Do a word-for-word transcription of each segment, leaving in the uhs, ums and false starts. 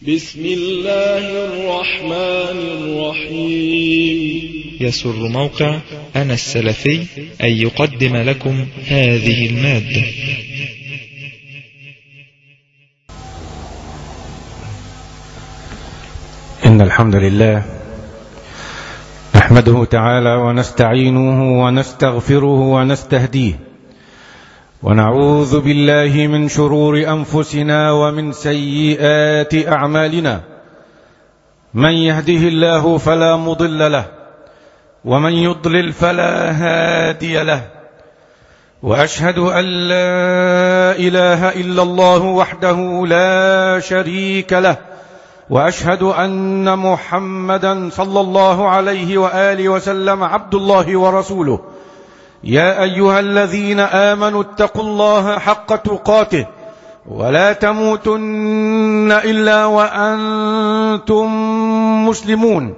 بسم الله الرحمن الرحيم. يسر موقع أنا السلفي أن يقدم لكم هذه المادة. إن الحمد لله نحمده تعالى ونستعينه ونستغفره ونستهديه، ونعوذ بالله من شرور أنفسنا ومن سيئات أعمالنا. من يهده الله فلا مضل له، ومن يضلل فلا هادي له. وأشهد أن لا إله إلا الله وحده لا شريك له، وأشهد أن محمدا صلى الله عليه وآله وسلم عبد الله ورسوله. يا أيها الذين آمنوا اتقوا الله حق تقاته ولا تموتن إلا وأنتم مسلمون.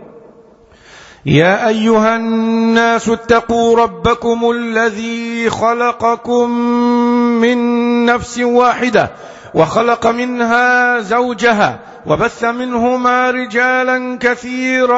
يا أيها الناس اتقوا ربكم الذي خلقكم من نفس واحدة وخلق منها زوجها وبث منهما رجالا كثيرا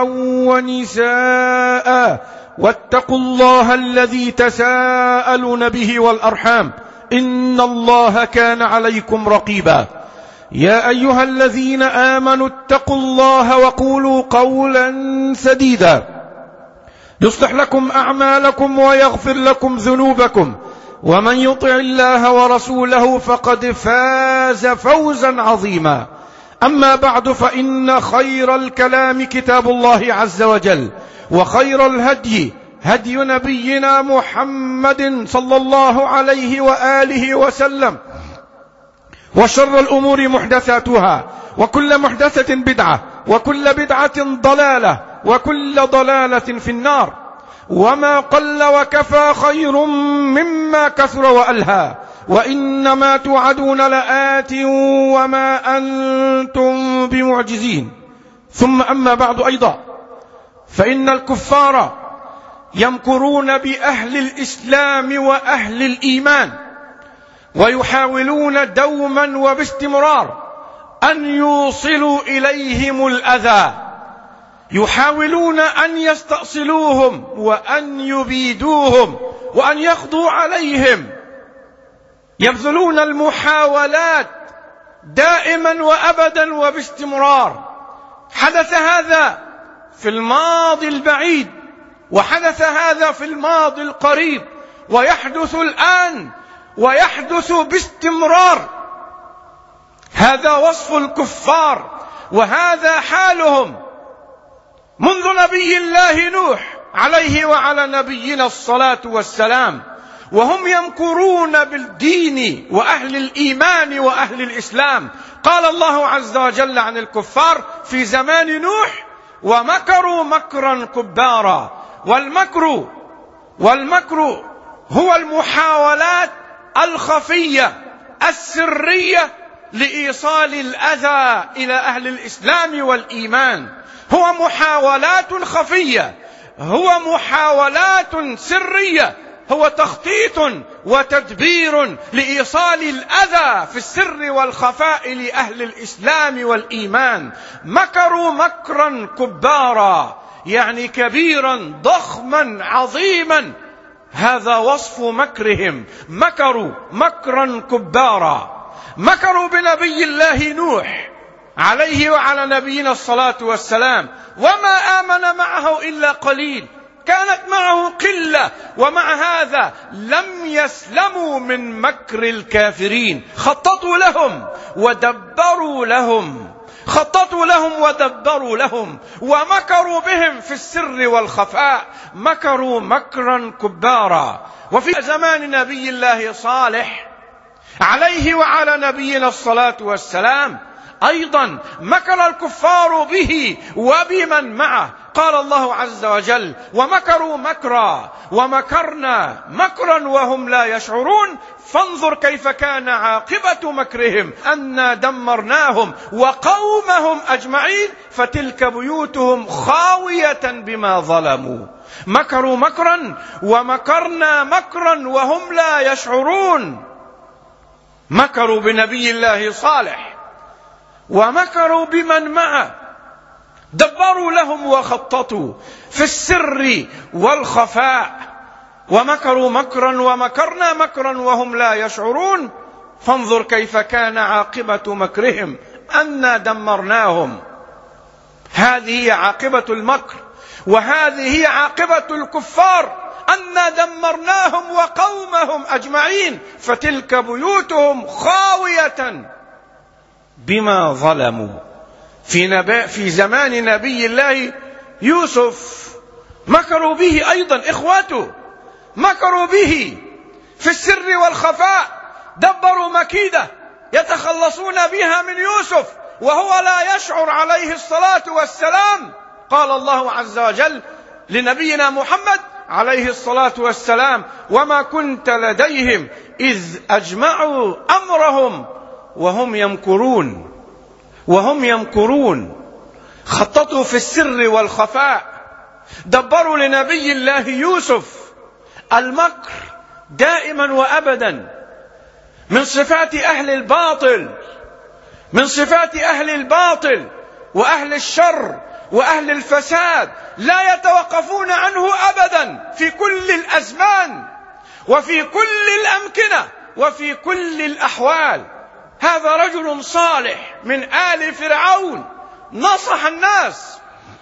ونساء، واتقوا الله الذي تساءلون به والأرحام إن الله كان عليكم رقيبا. يا أيها الذين آمنوا اتقوا الله وقولوا قولا سديدا يصلح لكم أعمالكم ويغفر لكم ذنوبكم، ومن يطع الله ورسوله فقد فاز فوزا عظيما. أما بعد، فإن خير الكلام كتاب الله عز وجل، وخير الهدي هدي نبينا محمد صلى الله عليه وآله وسلم، وشر الأمور محدثاتها، وكل محدثة بدعة، وكل بدعة ضلالة، وكل ضلالة في النار. وما قل وكفى خير مما كثر وألهى، وإنما توعدون لآت وما أنتم بمعجزين. ثم أما بعد، أيضا فإن الكفار يمكرون بأهل الإسلام وأهل الإيمان، ويحاولون دوما وباستمرار أن يوصلوا إليهم الأذى، يحاولون أن يستأصلوهم وأن يبيدوهم وأن يقضوا عليهم، يبذلون المحاولات دائما وأبدا وباستمرار. حدث هذا في الماضي البعيد، وحدث هذا في الماضي القريب، ويحدث الآن، ويحدث باستمرار. هذا وصف الكفار، وهذا حالهم منذ نبي الله نوح عليه وعلى نبينا الصلاة والسلام، وهم يمكرون بالدين وأهل الإيمان وأهل الإسلام. قال الله عز وجل عن الكفار في زمان نوح: ومكروا مكرا كبارا. والمكر والمكر هو المحاولات الخفية السرية لإيصال الأذى إلى أهل الإسلام والإيمان. هو محاولات خفية، هو محاولات سرية، هو تخطيط وتدبير لإيصال الأذى في السر والخفاء لأهل الإسلام والإيمان. مكروا مكرا كبارا، يعني كبيرا ضخما عظيما. هذا وصف مكرهم، مكروا مكرا كبارا. مكروا بنبي الله نوح عليه وعلى نبينا الصلاة والسلام، وما آمن معه إلا قليل، كانت معه قلة، ومع هذا لم يسلموا من مكر الكافرين. خططوا لهم ودبروا لهم، خططوا لهم ودبروا لهم، ومكروا بهم في السر والخفاء. مكروا مكرا كبارا. وفي زمان نبي الله صالح عليه وعلى نبينا الصلاة والسلام أيضا مكر الكفار به وبمن معه. قال الله عز وجل: ومكروا مكرا ومكرنا مكرا وهم لا يشعرون، فانظر كيف كان عاقبة مكرهم أنا دمرناهم وقومهم أجمعين فتلك بيوتهم خاوية بما ظلموا. مكروا مكرا ومكرنا مكرا وهم لا يشعرون. مكروا بنبي الله صالح ومكروا بمن معه، دبروا لهم وخططوا في السر والخفاء، ومكروا مكرا ومكرنا مكرا وهم لا يشعرون. فانظر كيف كان عاقبة مكرهم أنا دمرناهم. هذه هي عاقبة المكر، وهذه هي عاقبة الكفار، أنا دمرناهم وقومهم أجمعين، فتلك بيوتهم خاوية بما ظلموا. في, نبي في زمان نبي الله يوسف مكروا به أيضا إخوته، مكروا به في السر والخفاء، دبروا مكيدة يتخلصون بها من يوسف وهو لا يشعر عليه الصلاة والسلام. قال الله عز وجل لنبينا محمد عليه الصلاة والسلام: وما كنت لديهم إذ أجمعوا أمرهم وهم يمكرون. وهم يمكرون، خططوا في السر والخفاء، دبروا لنبي الله يوسف. المكر دائما وأبدا من صفات أهل الباطل، من صفات أهل الباطل وأهل الشر وأهل الفساد، لا يتوقفون عنه أبدا في كل الأزمان وفي كل الأمكنة وفي كل الأحوال. هذا رجل صالح من آل فرعون، نصح الناس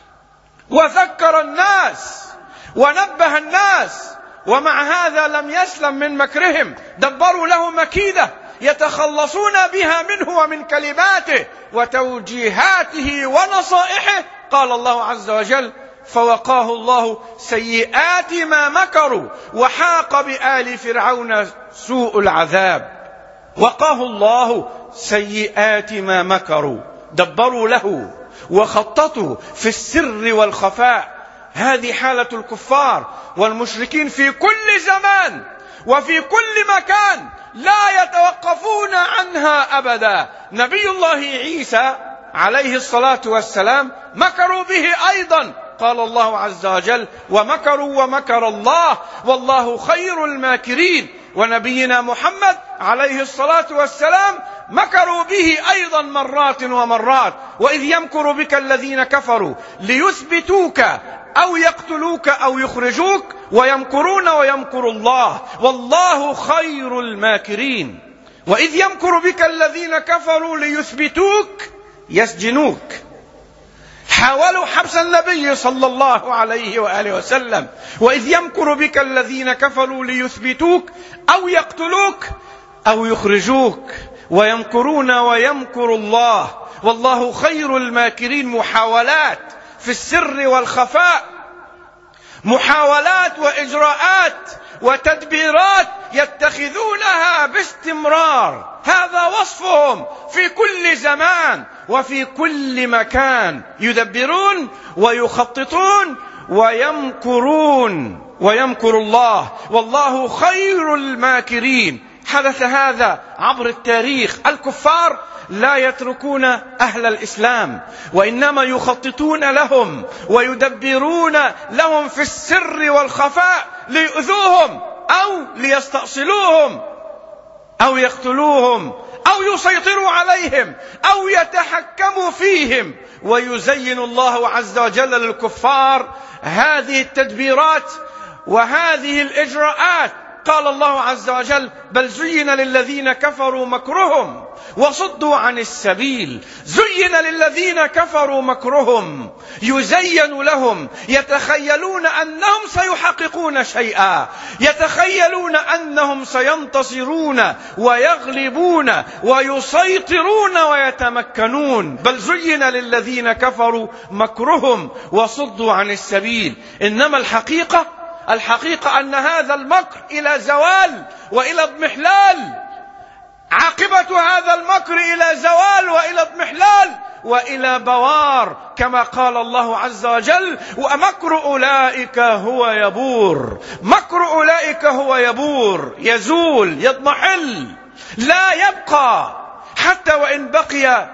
وذكر الناس ونبه الناس، ومع هذا لم يسلم من مكرهم. دبروا له مكيدة يتخلصون بها منه ومن كلماته وتوجيهاته ونصائحه. قال الله عز وجل: فوقاه الله سيئات ما مكروا وحاق بآل فرعون سوء العذاب. وقاه الله سيئات ما مكروا، دبروا له وخططوا في السر والخفاء. هذه حالة الكفار والمشركين في كل زمان وفي كل مكان، لا يتوقفون عنها أبدا. نبي الله عيسى عليه الصلاة والسلام مكروا به أيضا. قال الله عز وجل: ومكروا ومكر الله والله خير الماكرين. ونبينا محمد عليه الصلاة والسلام مكروا به أيضا مرات ومرات. وإذ يمكر بك الذين كفروا ليثبتوك أو يقتلوك أو يخرجوك ويمكرون ويمكر الله والله خير الماكرين. وإذ يمكر بك الذين كفروا ليثبتوك يسجنوك. حاولوا حبس النبي صلى الله عليه وآله وسلم. وإذ يمكر بك الذين كفروا ليثبتوك أو يقتلوك أو يخرجوك ويمكرون ويمكر الله والله خير الماكرين. محاولات في السر والخفاء، محاولات وإجراءات وتدبيرات يتخذونها باستمرار. هذا وصفهم في كل زمان وفي كل مكان، يدبرون ويخططون ويمكرون ويمكر الله والله خير الماكرين. حدث هذا عبر التاريخ. الكفار لا يتركون أهل الإسلام، وإنما يخططون لهم ويدبرون لهم في السر والخفاء ليؤذوهم أو ليستأصلوهم أو يقتلوهم أو يسيطروا عليهم أو يتحكموا فيهم. ويزين الله عز وجل للكفار هذه التدبيرات وهذه الإجراءات. قال الله عز وجل: بل زين للذين كفروا مكرهم وصدوا عن السبيل. زين للذين كفروا مكرهم، يزين لهم، يتخيلون أنهم سيحققون شيئا، يتخيلون أنهم سينتصرون ويغلبون ويسيطرون ويتمكنون. بل زين للذين كفروا مكرهم وصدوا عن السبيل. إنما الحقيقة الحقيقة أن هذا المكر إلى زوال وإلى اضمحلال. عاقبة هذا المكر إلى زوال وإلى اضمحلال وإلى بوار، كما قال الله عز وجل: ومكر أولئك هو يبور. مكر أولئك هو يبور، يزول، يضمحل، لا يبقى، حتى وإن بقي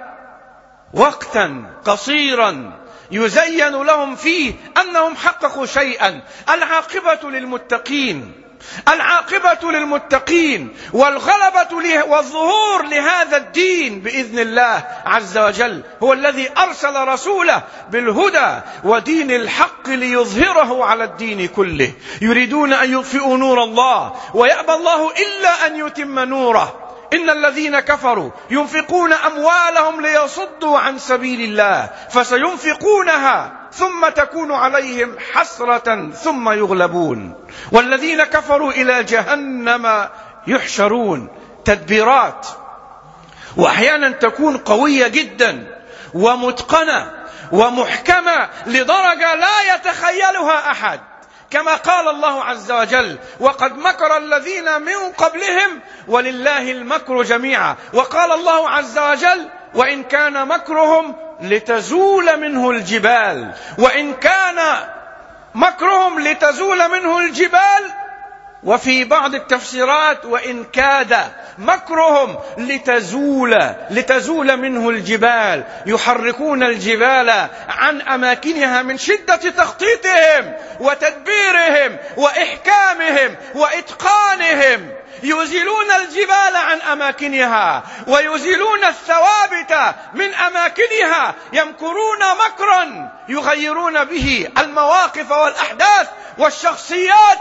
وقتا قصيرا يزين لهم فيه أنهم حققوا شيئا. العاقبة للمتقين، العاقبة للمتقين والغلبة والظهور لهذا الدين بإذن الله عز وجل. هو الذي أرسل رسوله بالهدى ودين الحق ليظهره على الدين كله. يريدون أن يطفئوا نور الله ويأبى الله إلا أن يتم نوره. إن الذين كفروا ينفقون أموالهم ليصدوا عن سبيل الله فسينفقونها ثم تكون عليهم حسرة ثم يغلبون والذين كفروا إلى جهنم يحشرون. تدبيرات وأحيانا تكون قوية جدا ومتقنة ومحكمة لدرجة لا يتخيلها أحد، كما قال الله عز وجل: وقد مكر الذين من قبلهم ولله المكر جميعا. وقال الله عز وجل: وإن كان مكرهم لتزول منه الجبال. وإن كان مكرهم لتزول منه الجبال. وفي بعض التفسيرات: وإن كاد مكرهم لتزول لتزول منه الجبال. يحركون الجبال عن أماكنها من شدة تخطيطهم وتدبيرهم وإحكامهم وإتقانهم. يزيلون الجبال عن أماكنها ويزيلون الثوابت من أماكنها. يمكرون مكرا يغيرون به المواقف والأحداث والشخصيات.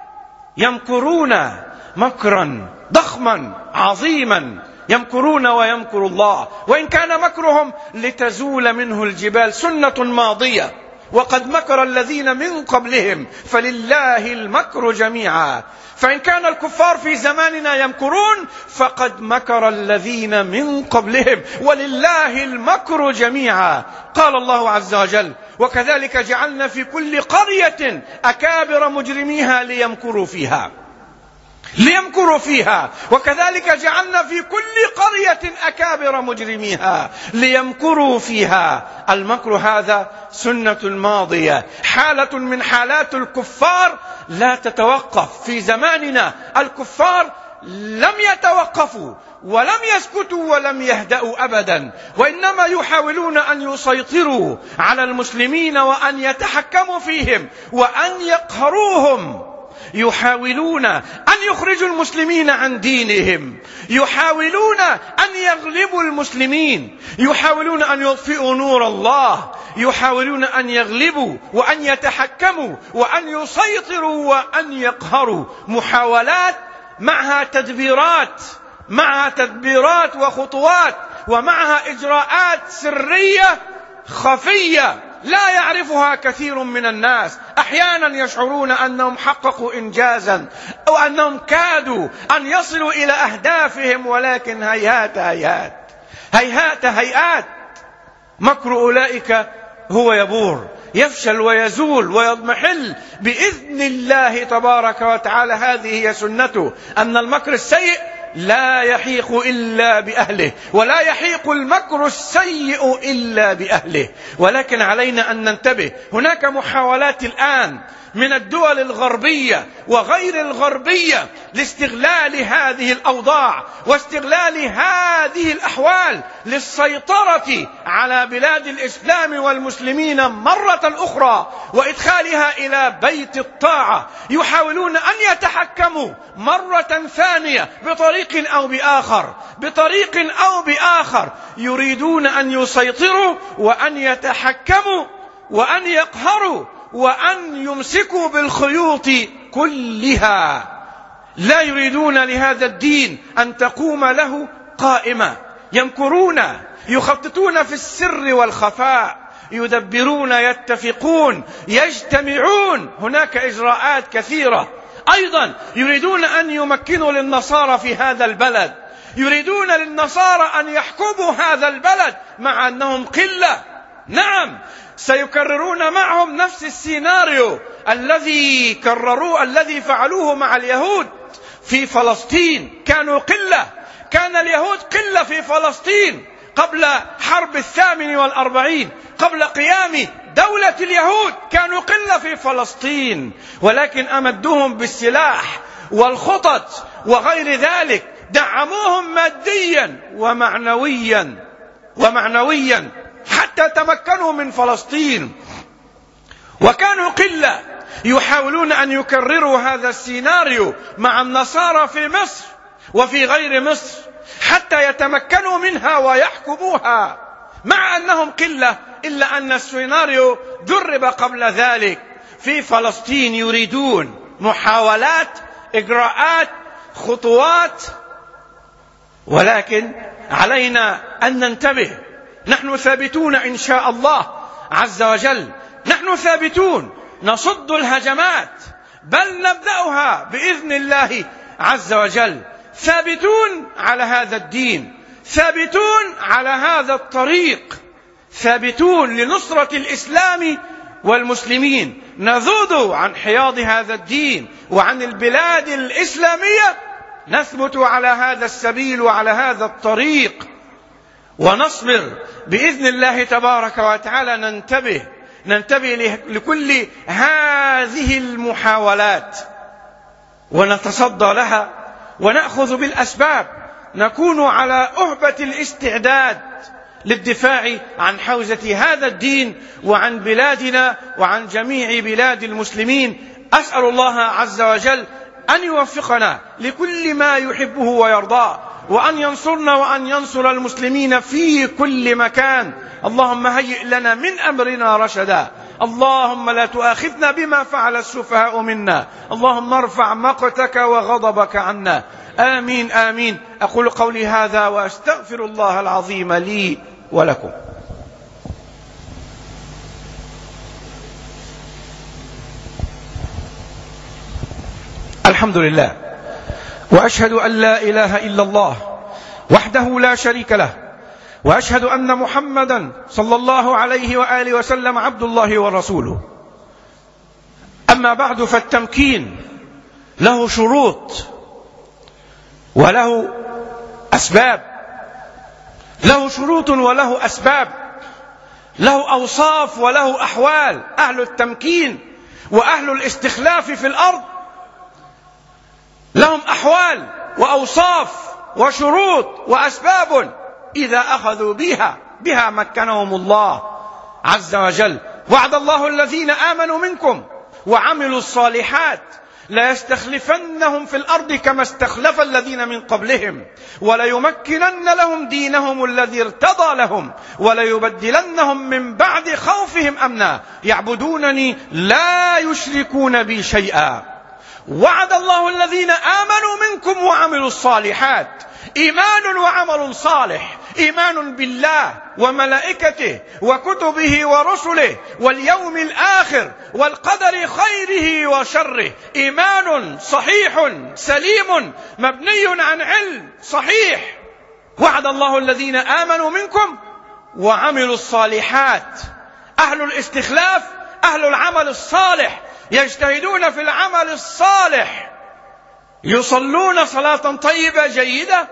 يمكرون مكرا ضخما عظيما. يمكرون ويمكر الله. وإن كان مكرهم لتزول منه الجبال. سنة ماضية. وقد مكر الذين من قبلهم فلله المكر جميعا. فإن كان الكفار في زماننا يمكرون فقد مكر الذين من قبلهم ولله المكر جميعا. قال الله عز وجل: وكذلك جعلنا في كل قرية أكابر مجرميها ليمكروا فيها ليمكروا فيها وكذلك جعلنا في كل قرية أكابر مجرميها ليمكروا فيها. المكر هذا سنة ماضية، حالة من حالات الكفار لا تتوقف. في زماننا الكفار لم يتوقفوا ولم يسكتوا ولم يهدأوا أبدا، وإنما يحاولون أن يسيطروا على المسلمين وأن يتحكموا فيهم وأن يقهروهم. يحاولون أن يخرجوا المسلمين عن دينهم. يحاولون أن يغلبوا المسلمين. يحاولون أن يطفئوا نور الله. يحاولون أن يغلبوا وأن يتحكموا وأن يسيطروا وأن يقهروا. محاولات معها تدبيرات معها تدبيرات وخطوات ومعها إجراءات سرية خفية لا يعرفها كثير من الناس. أحيانا يشعرون أنهم حققوا إنجازا أو أنهم كادوا أن يصلوا إلى أهدافهم، ولكن هيهات هيهات هيهات هيهات. مكر أولئك هو يبور، يفشل ويزول ويضمحل بإذن الله تبارك وتعالى. هذه هي سنته، أن المكر السيء لا يحيق إلا بأهله، ولا يحيق المكر السيء إلا بأهله. ولكن علينا أن ننتبه. هناك محاولات الآن من الدول الغربية وغير الغربية لاستغلال هذه الأوضاع واستغلال هذه الأحوال للسيطرة على بلاد الإسلام والمسلمين مرة أخرى وإدخالها إلى بيت الطاعة. يحاولون أن يتحكموا مرة ثانية بطريق أو بآخر بطريق أو بآخر. يريدون أن يسيطروا وأن يتحكموا وأن يقهروا وأن يمسكوا بالخيوط كلها. لا يريدون لهذا الدين أن تقوم له قائمة. يمكرون، يخططون في السر والخفاء، يدبرون، يتفقون، يجتمعون. هناك إجراءات كثيرة. أيضا يريدون أن يمكنوا للنصارى في هذا البلد. يريدون للنصارى أن يحكموا هذا البلد مع أنهم قلة. نعم، سيكررون معهم نفس السيناريو الذي كرروه الذي فعلوه مع اليهود في فلسطين. كانوا قلة، كان اليهود قلة في فلسطين قبل حرب الثامن والأربعين، قبل قيام دولة اليهود كانوا قلة في فلسطين، ولكن أمدوهم بالسلاح والخطط وغير ذلك. دعموهم ماديا ومعنويا ومعنويا حتى تمكنوا من فلسطين، وكانوا قلة. يحاولون أن يكرروا هذا السيناريو مع النصارى في مصر وفي غير مصر حتى يتمكنوا منها ويحكموها، مع أنهم قلة، إلا أن السيناريو جرب قبل ذلك في فلسطين. يريدون محاولات، إجراءات، خطوات، ولكن علينا أن ننتبه. نحن ثابتون إن شاء الله عز وجل، نحن ثابتون، نصد الهجمات، بل نبدأها بإذن الله عز وجل، ثابتون على هذا الدين، ثابتون على هذا الطريق، ثابتون لنصرة الإسلام والمسلمين، نذود عن حياض هذا الدين وعن البلاد الإسلامية، نثبت على هذا السبيل وعلى هذا الطريق ونصبر بإذن الله تبارك وتعالى. ننتبه ننتبه لكل هذه المحاولات ونتصدى لها ونأخذ بالأسباب، نكون على أهبة الاستعداد للدفاع عن حوزة هذا الدين وعن بلادنا وعن جميع بلاد المسلمين. أسأل الله عز وجل أن يوفقنا لكل ما يحبه ويرضاه، وأن ينصرنا وأن ينصر المسلمين في كل مكان. اللهم هيئ لنا من أمرنا رشدا، اللهم لا تؤاخذنا بما فعل السفهاء منا، اللهم ارفع مقتك وغضبك عنا، آمين آمين. أقول قولي هذا وأستغفر الله العظيم لي ولكم. الحمد لله، وأشهد أن لا إله إلا الله وحده لا شريك له، وأشهد أن محمدا صلى الله عليه وآله وسلم عبد الله ورسوله. أما بعد، فالتمكين له شروط وله أسباب، له شروط وله أسباب، له أوصاف وله أحوال. أهل التمكين وأهل الاستخلاف في الأرض لهم أحوال وأوصاف وشروط وأسباب، إذا أخذوا بها بها مكنهم الله عز وجل. وعد الله الذين آمنوا منكم وعملوا الصالحات ليستخلفنهم في الأرض كما استخلف الذين من قبلهم وليمكنن لهم دينهم الذي ارتضى لهم وليبدلنهم من بعد خوفهم أمنا يعبدونني لا يشركون بي شيئا. وعد الله الذين آمنوا منكم وعملوا الصالحات، إيمان وعمل صالح، إيمان بالله وملائكته وكتبه ورسله واليوم الآخر والقدر خيره وشره، إيمان صحيح سليم مبني عن علم صحيح. وعد الله الذين آمنوا منكم وعملوا الصالحات، أهل الاستخلاف، أهل العمل الصالح، يجتهدون في العمل الصالح، يصلون صلاة طيبة جيدة،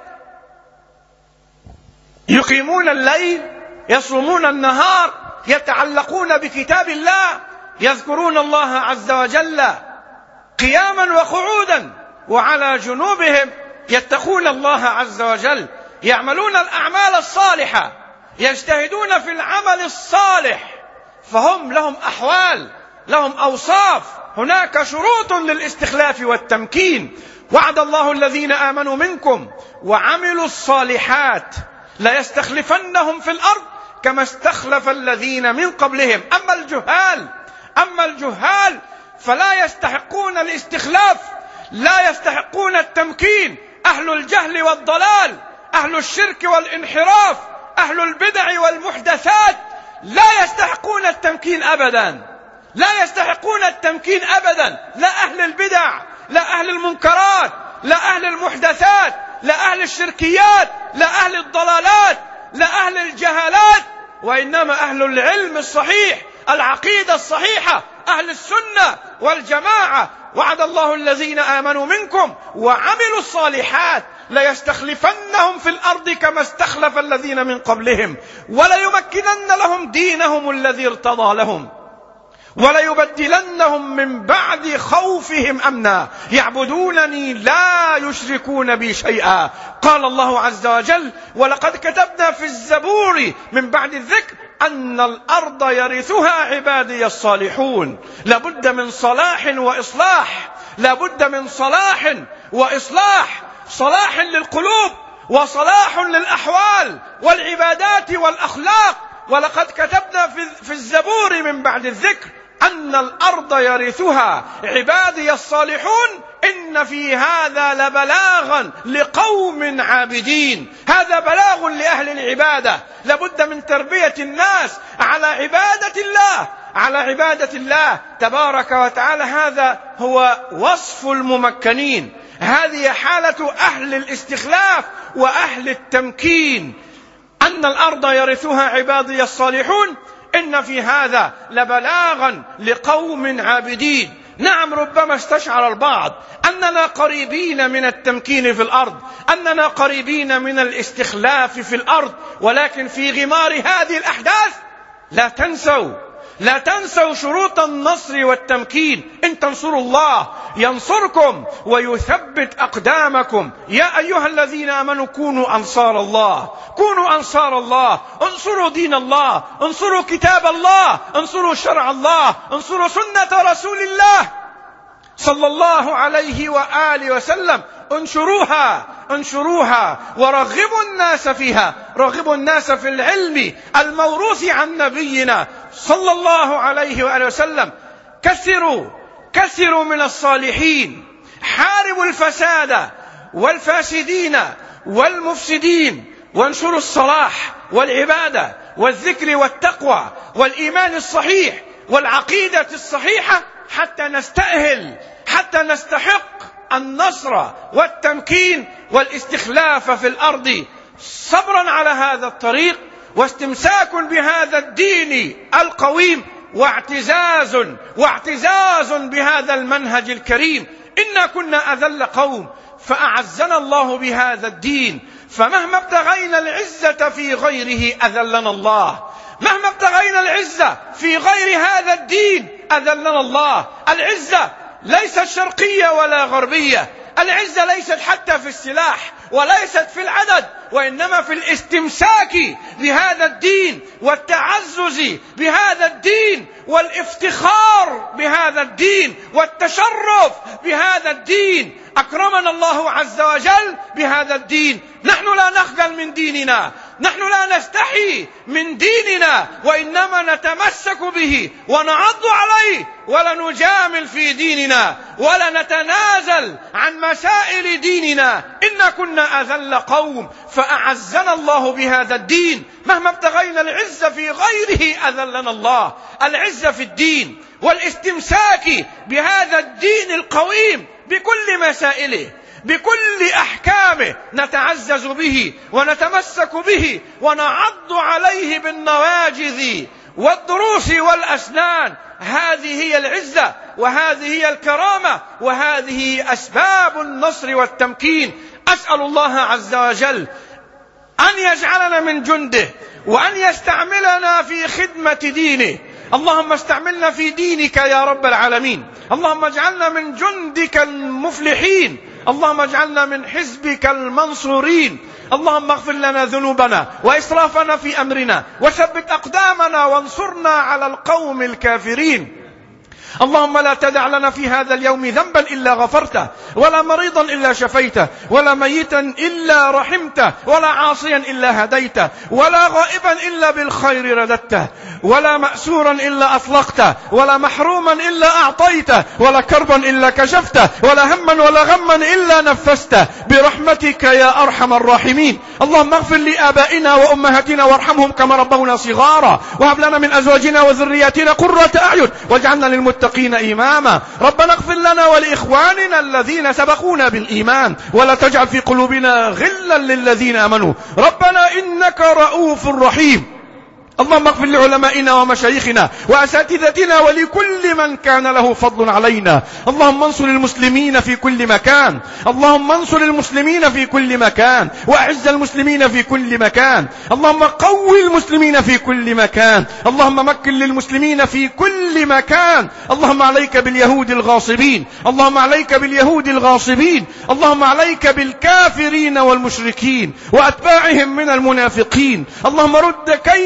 يقيمون الليل، يصومون النهار، يتعلقون بكتاب الله، يذكرون الله عز وجل قياما وقعودا وعلى جنوبهم، يتقون الله عز وجل، يعملون الأعمال الصالحة، يجتهدون في العمل الصالح، فهم لهم أحوال، لهم أوصاف، هناك شروط للاستخلاف والتمكين. وعد الله الذين آمنوا منكم وعملوا الصالحات ليستخلفنهم في الأرض كما استخلف الذين من قبلهم. أما الجهال أما الجهال فلا يستحقون الاستخلاف، لا يستحقون التمكين. أهل الجهل والضلال، أهل الشرك والانحراف، أهل البدع والمحدثات لا يستحقون التمكين أبدا، لا يستحقون التمكين أبدا، لا أهل البدع، لا أهل المنكرات، لا أهل المحدثات، لا أهل الشركيات، لا أهل الضلالات، لا أهل الجهالات، وإنما أهل العلم الصحيح، العقيدة الصحيحة، أهل السنة والجماعة. وعد الله الذين آمنوا منكم وعملوا الصالحات ليستخلفنهم في الأرض كما استخلف الذين من قبلهم وليمكنن لهم دينهم الذي ارتضى لهم وليبدلنهم من بعد خوفهم أمنا يعبدونني لا يشركون بي شيئا. قال الله عز وجل: ولقد كتبنا في الزبور من بعد الذكر أن الأرض يرثها عبادي الصالحون. لابد من صلاح وإصلاح، لابد من صلاح وإصلاح، صلاح للقلوب وصلاح للأحوال والعبادات والأخلاق. ولقد كتبنا في الزبور من بعد الذكر أن الأرض يرثها عبادي الصالحون، إن في هذا لبلاغا لقوم عابدين. هذا بلاغ لأهل العبادة. لابد من تربية الناس على عبادة الله، على عبادة الله تبارك وتعالى. هذا هو وصف الممكنين، هذه حالة أهل الاستخلاف وأهل التمكين. أن الأرض يرثها عبادي الصالحون إن في هذا لبلاغا لقوم عابدين. نعم، ربما استشعر البعض أننا قريبين من التمكين في الأرض، أننا قريبين من الاستخلاف في الأرض، ولكن في غمار هذه الأحداث لا تنسوا لا تنسوا شروط النصر والتمكين. إن تنصروا الله ينصركم ويثبت أقدامكم. يا أيها الذين آمنوا كونوا أنصار الله، كونوا أنصار الله، انصروا دين الله، انصروا كتاب الله، انصروا شرع الله، انصروا سنة رسول الله صلى الله عليه وآله وسلم. انشروها انشروها ورغبوا الناس فيها، رغبوا الناس في العلم الموروث عن نبينا صلى الله عليه وآله وسلم. كثروا كثروا من الصالحين، حاربوا الفساد والفاسدين والمفسدين، وانشروا الصلاح والعبادة والذكر والتقوى والإيمان الصحيح والعقيدة الصحيحة حتى نستأهل، حتى نستحق النصر والتمكين والاستخلاف في الأرض. صبرا على هذا الطريق واستمساك بهذا الدين القويم، واعتزاز واعتزاز بهذا المنهج الكريم. إنا كنا أذل قوم فأعزنا الله بهذا الدين، فمهما ابتغينا العزة في غيره أذلنا الله، مهما ابتغينا العزة في غير هذا الدين أذلنا الله. العزة ليست شرقية ولا غربية، العزة ليست حتى في السلاح وليست في العدد، وإنما في الاستمساك بهذا الدين والتعزز بهذا الدين والافتخار بهذا الدين والتشرف بهذا الدين. أكرمنا الله عز وجل بهذا الدين. نحن لا نخجل من ديننا، نحن لا نستحي من ديننا، وإنما نتمسك به ونعض عليه، ولا نجامل في ديننا ولا نتنازل عن مسائل ديننا. إنا كنا أذل قوم فأعزنا الله بهذا الدين. مهما ابتغينا العزة في غيره أذلنا الله. العزة في الدين والاستمساك بهذا الدين القويم بكل مسائله، بكل أحكامه، نتعزز به ونتمسك به ونعض عليه بالنواجذ والضروس والأسنان. هذه هي العزة، وهذه هي الكرامة، وهذه أسباب النصر والتمكين. أسأل الله عز وجل أن يجعلنا من جنده، وأن يستعملنا في خدمة دينه. اللهم استعملنا في دينك يا رب العالمين. اللهم اجعلنا من جندك المفلحين، اللهم اجعلنا من حزبك المنصورين. اللهم اغفر لنا ذنوبنا وإسرافنا في أمرنا، وثبت أقدامنا وانصرنا على القوم الكافرين. اللهم لا تدع لنا في هذا اليوم ذنبا إلا غفرته، ولا مريضا إلا شفيته، ولا ميتا إلا رحمته، ولا عاصيا إلا هديته، ولا غائبا إلا بالخير رددته، ولا مأسورا إلا أطلقته، ولا محروما إلا أعطيته، ولا كربا إلا كشفته، ولا هما ولا غما إلا نفسته، برحمتك يا أرحم الراحمين. اللهم اغفر لآبائنا وأمهاتنا وارحمهم كما ربونا صغارا، وهب لنا من أزواجنا وذرياتنا قرة أعين واجعلنا للمتقين إماما. ربنا اغفر لنا ولإخواننا الذين سبقونا بالإيمان، ولا تجعل في قلوبنا غلا للذين آمنوا ربنا إنك رؤوف رحيم. اللهم اغفر لعلمائنا ومشايخنا وأساتذتنا ولكل من كان له فضل علينا. اللهم انصر المسلمين في كل مكان، اللهم انصر المسلمين في كل مكان، وأعز المسلمين في كل مكان. اللهم قوي المسلمين في كل مكان، اللهم مكن للمسلمين في كل مكان. اللهم عليك باليهود الغاصبين، اللهم عليك باليهود الغاصبين، اللهم عليك بالكافرين والمشركين وأتباعهم من المنافقين. اللهم رد كيدهم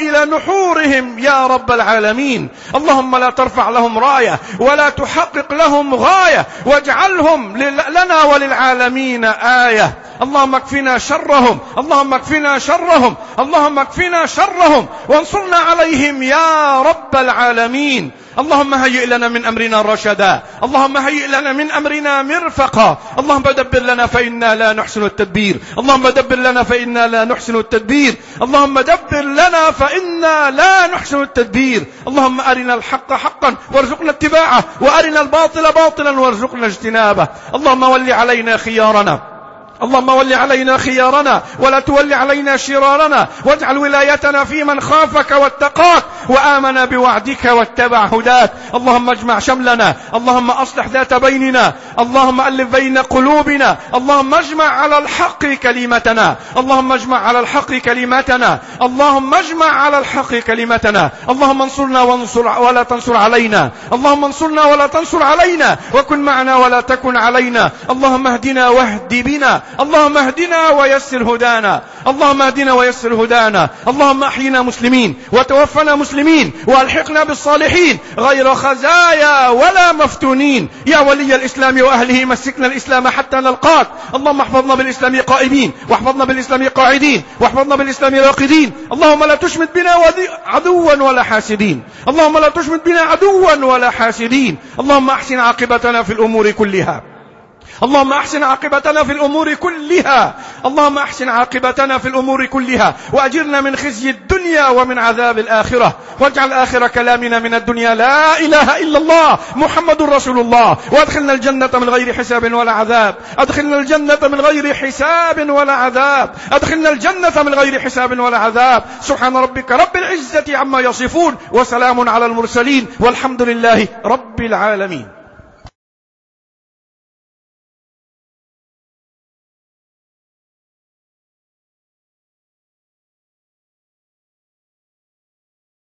إلى نحورهم يا رب العالمين. اللهم لا ترفع لهم راية ولا تحقق لهم غاية، واجعلهم لنا وللعالمين آية. اللهم اكفنا شرهم، اللهم اكفنا شرهم، اللهم اكفنا شرهم وانصرنا عليهم يا رب العالمين. اللهم هيئ لنا من أمرنا رشدا، اللهم هيئ لنا من أمرنا مرفقا. اللهم دبر لنا فإنا لا نحسن التدبير، اللهم دبر لنا فإنا لا نحسن التدبير، اللهم دبر لنا فإنا لا نحسن التدبير. اللهم أرنا الحق حقا وارزقنا اتباعه، وأرنا الباطل باطلا وارزقنا اجتنابه. اللهم ول علينا خيارنا، اللهم ول علينا خيارنا ولا تول علينا شرارنا، واجعل ولايتنا في من خافك واتقاك وآمن بوعدك واتبع هداك. اللهم اجمع شملنا، اللهم أصلح ذات بيننا، اللهم ألف بين قلوبنا، اللهم اجمع على الحق كلمتنا، اللهم اجمع على الحق كلمتنا، اللهم اجمع على الحق كلمتنا. اللهم انصرنا وانصر ولا تنصر علينا، اللهم انصرنا ولا تنصر علينا، وكن معنا ولا تكن علينا. اللهم اهدنا واهد بنا، اللهم اهدنا ويسر هدانا، اللهم اهدنا ويسر هدانا. اللهم احينا مسلمين وتوفنا مسلمين والحقنا بالصالحين غير خزايا ولا مفتونين. يا ولي الإسلام وأهله مسكنا الإسلام حتى نلقاك. اللهم احفظنا بالإسلام قائمين، واحفظنا بالإسلام قاعدين، واحفظنا بالإسلام راقدين. اللهم لا تشمت بنا عدوا ولا حاسدين، اللهم لا تشمت بنا عدوا ولا حاسدين. اللهم احسن عاقبتنا في الأمور كلها، اللهم أحسن عاقبتنا في الأمور كلها، اللهم أحسن عاقبتنا في الأمور كلها، وأجرنا من خزي الدنيا ومن عذاب الآخرة، واجعل آخر كلامنا من الدنيا لا إله إلا الله محمد رسول الله، وادخلنا الجنة من غير حساب ولا عذاب، أدخلنا الجنة من غير حساب ولا عذاب، أدخلنا الجنة من غير حساب ولا عذاب. سبحان ربك رب العزة عما يصفون، وسلام على المرسلين، والحمد لله رب العالمين.